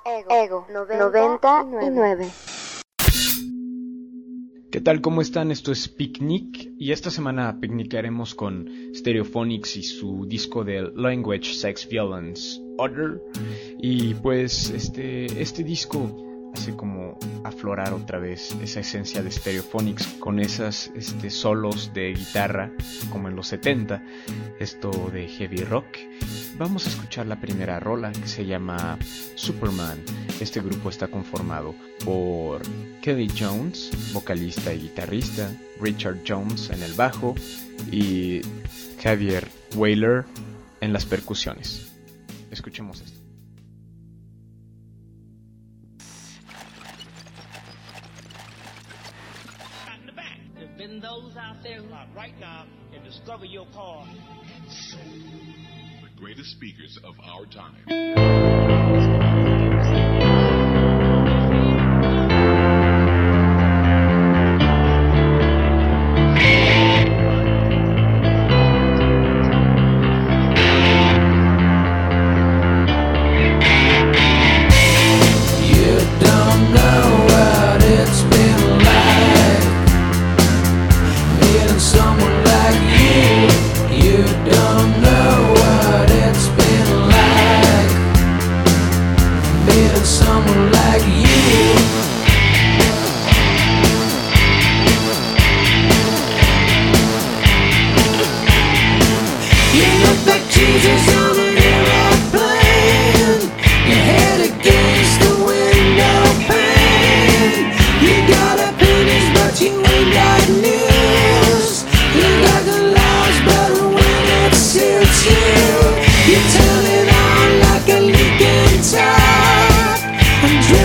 Ego 99. ¿Qué tal? ¿Cómo están? Esto es Picnic y esta semana picnicaremos con Stereophonics y su disco de Language, Sex, Violence, Other. Y pues este disco hace como aflorar otra vez esa esencia de Stereophonics con esas solos de guitarra como en los 70, esto de heavy rock. Vamos a escuchar la primera rola que se llama Superman. Este grupo está conformado por Kelly Jones, vocalista y guitarrista, Richard Jones en el bajo y Javier Weyler en las percusiones. Escuchemos esto. Been those out there who are right now and discover your car. The greatest speakers of our time. I'm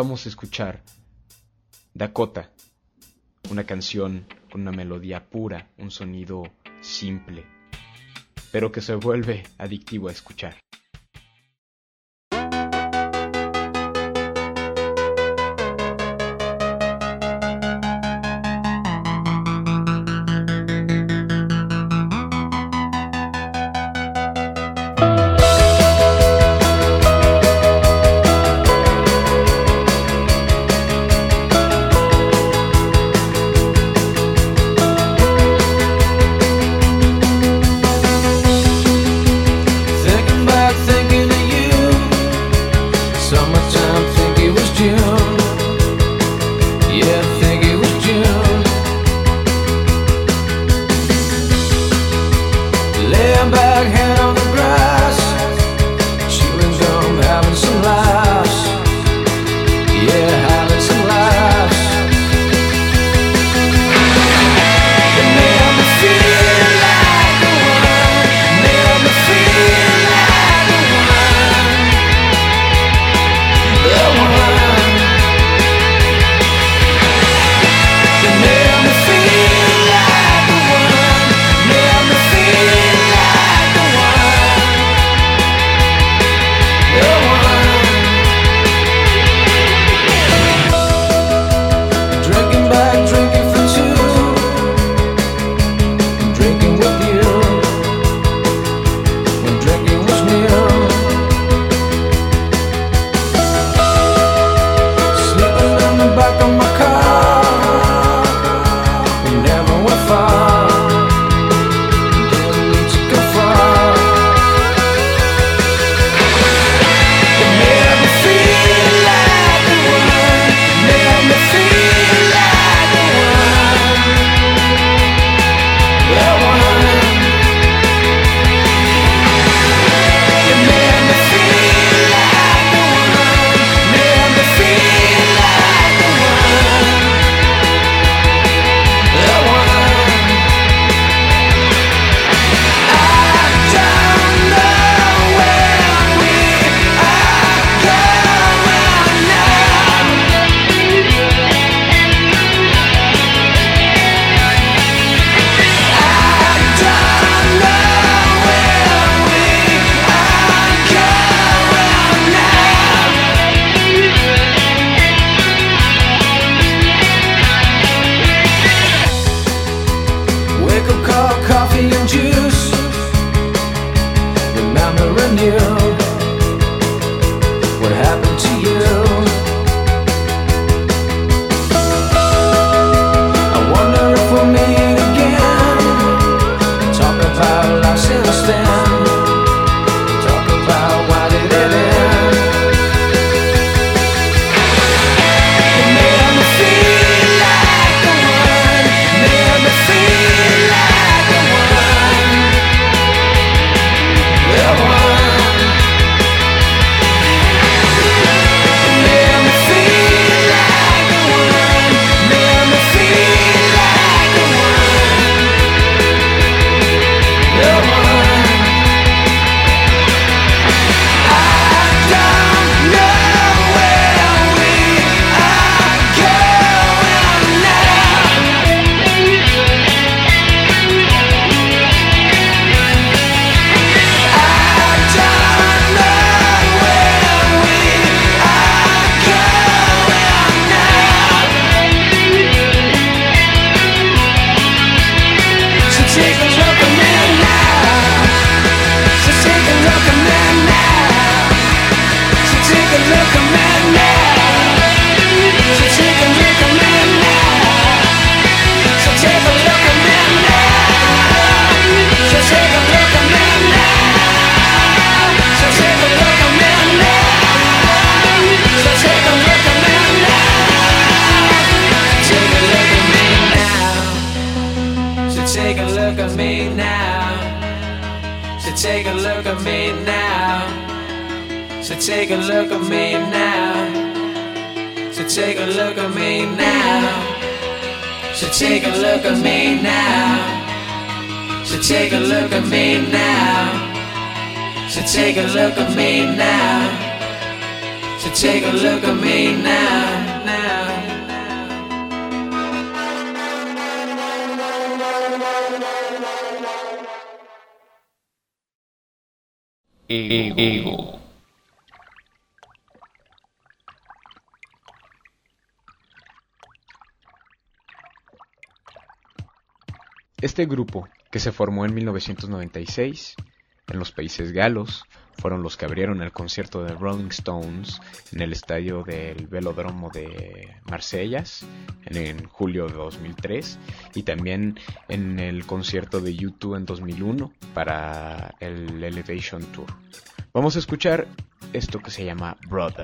vamos a escuchar Dakota, una canción con una melodía pura, un sonido simple, pero que se vuelve adictivo a escuchar. take a look at me now. So take a look at me now. So take a look at me now. So take a look at me now. So take a look at me now. So take a look at me now. So So take a look at me now. Ego. Este grupo, que se formó en 1996 en los Países Galos, fueron los que abrieron el concierto de Rolling Stones en el estadio del Velódromo de Marsellas en julio de 2003 y también en el concierto de U2 en 2001 para el Elevation Tour. Vamos a escuchar esto que se llama Brother.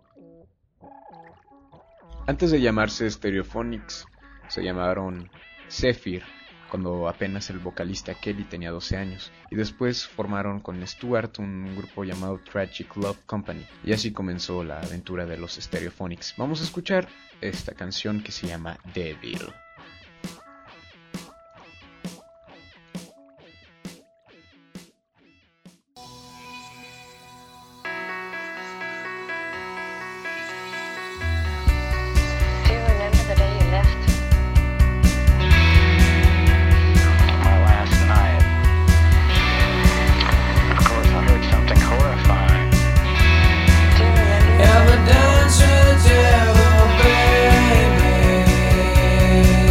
Antes de llamarse Stereophonics, se llamaron Zephyr, cuando apenas el vocalista Kelly tenía 12 años, y después formaron con Stuart un grupo llamado Tragic Love Company, y así comenzó la aventura de los Stereophonics. Vamos a escuchar esta canción que se llama Devil. Ever dance with the devil, baby?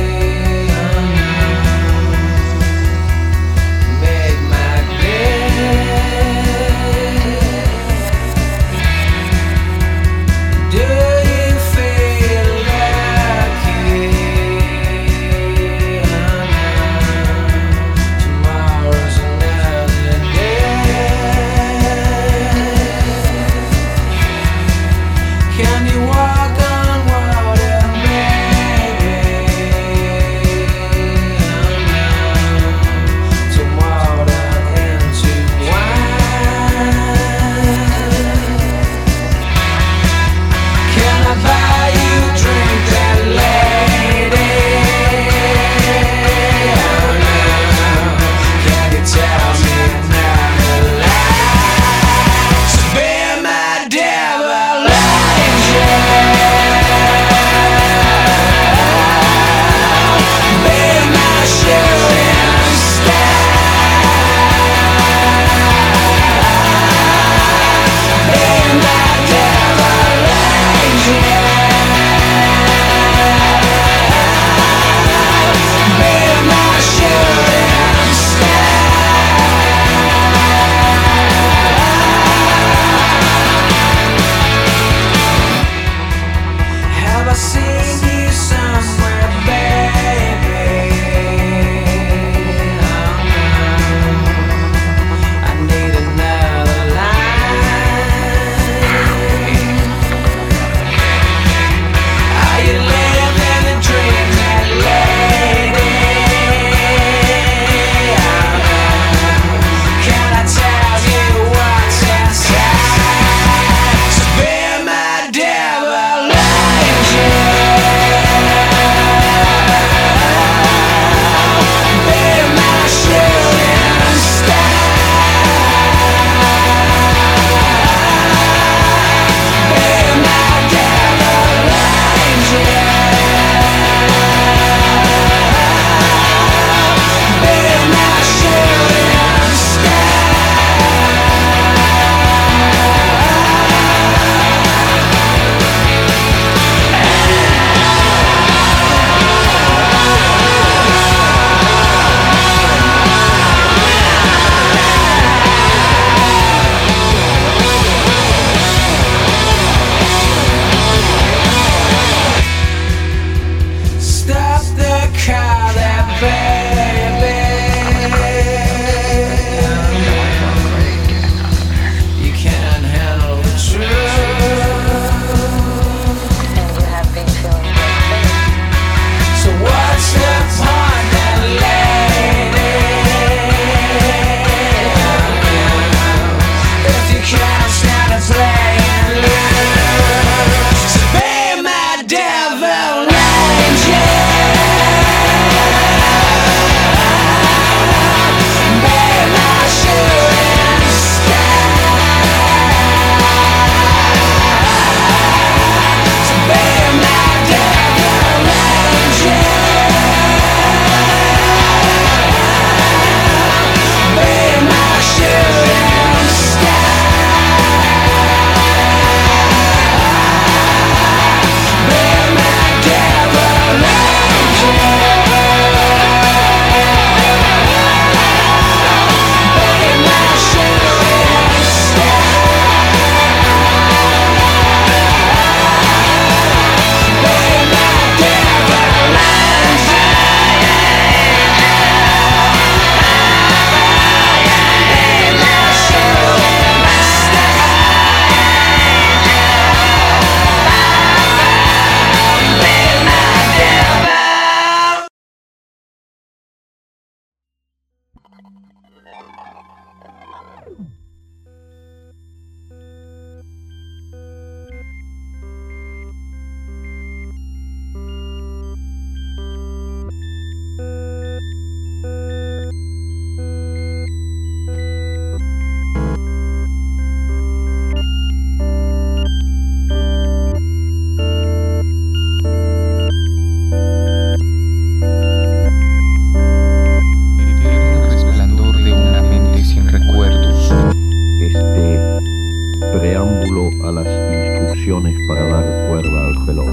cuerda al reloj.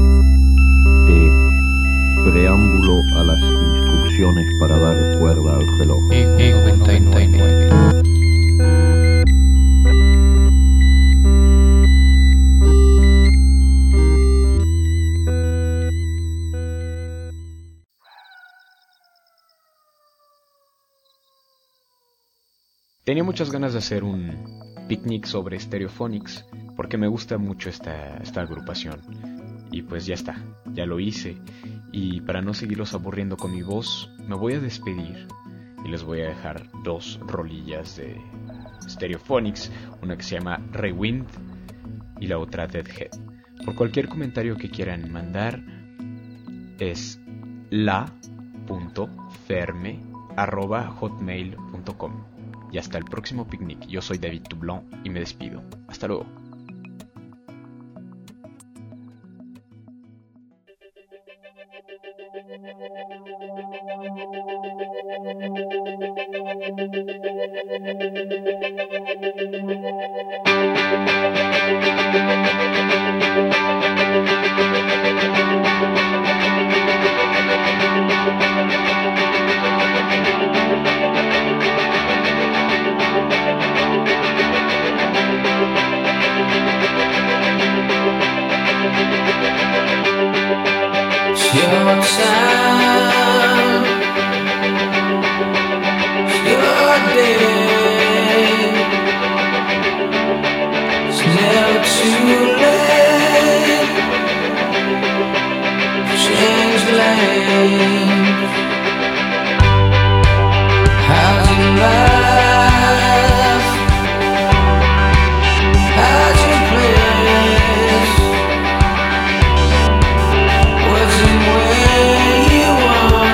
Preámbulo a las instrucciones para dar cuerda al reloj. 99. Tenía muchas ganas de hacer un picnic sobre Stereophonics porque me gusta mucho esta agrupación. Y pues ya está, ya lo hice. Y para no seguirlos aburriendo con mi voz, me voy a despedir y les voy a dejar 2 rolillas de Stereophonics, una que se llama Rewind y la otra Deadhead. Por cualquier comentario que quieran mandar es la.ferme@hotmail.com. Y hasta el próximo picnic. Yo soy David Toublon y me despido. Hasta luego. Your time, your day. It's never too late to change lanes. How's your life? How's your place? What's in where you are?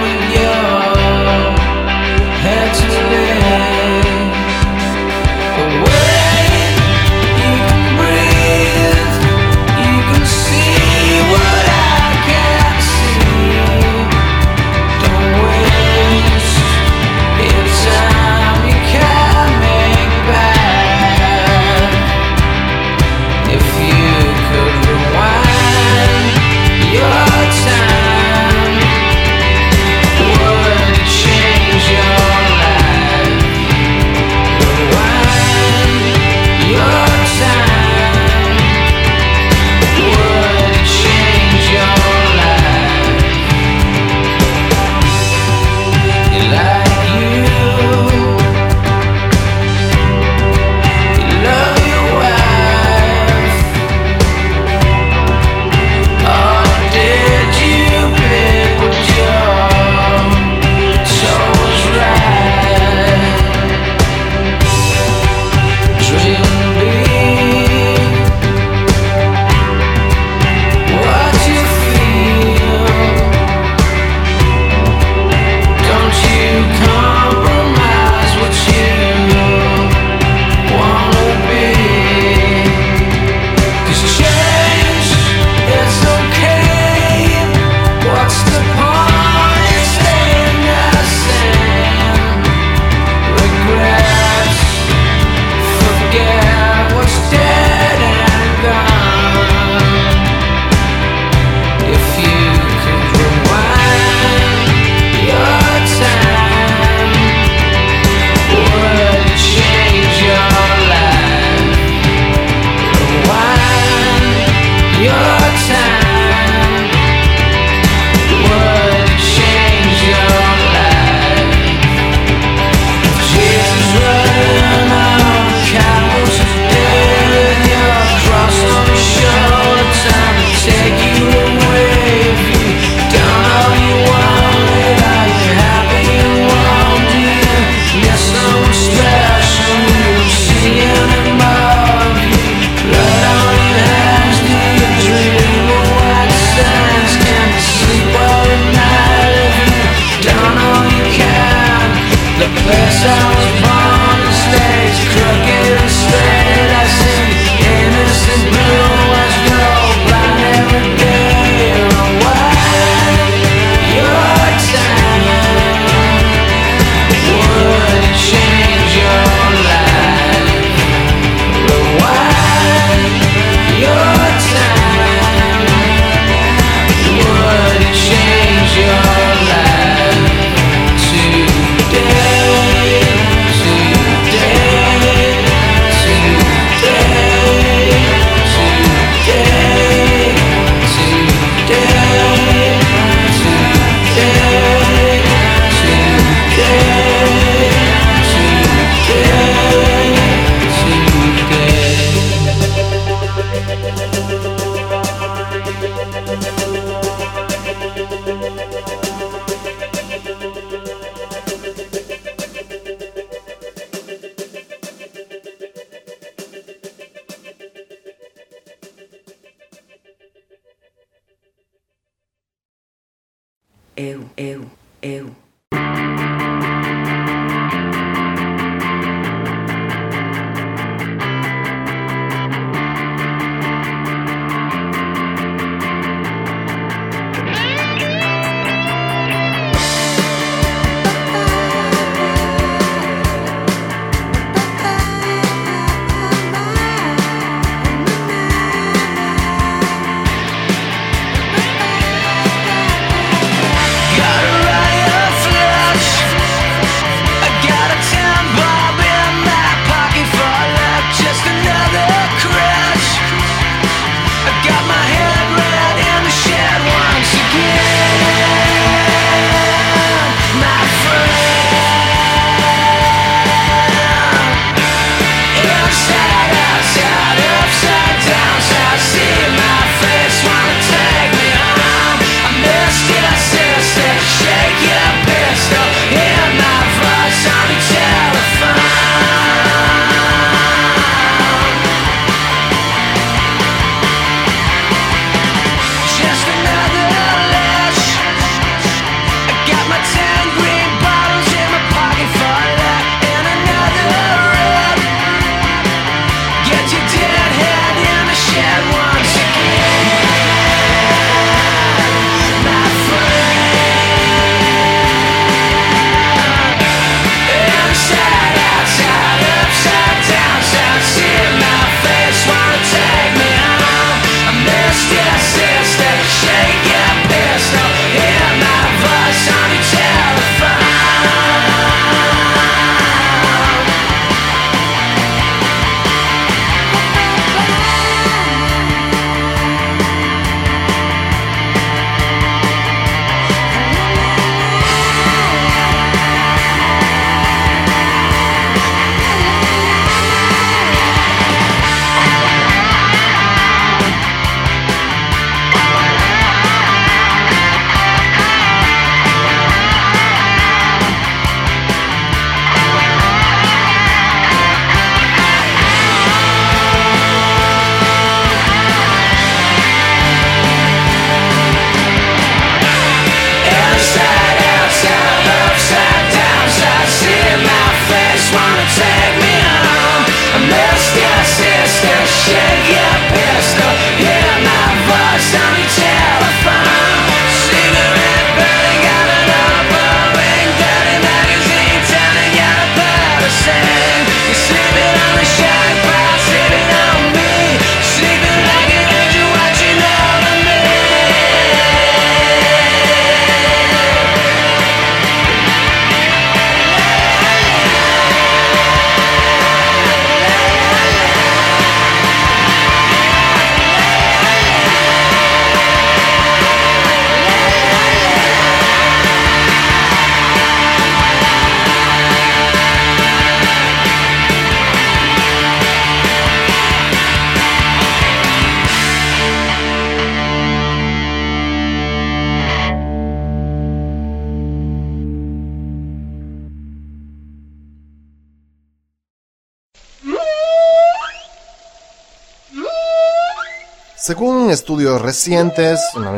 Según estudios recientes,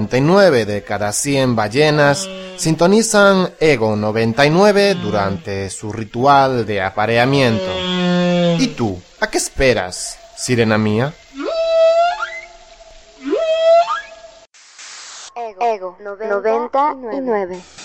99 de cada 100 ballenas sintonizan Ego 99 durante su ritual de apareamiento. ¿Y tú, a qué esperas, sirena mía? Ego 99.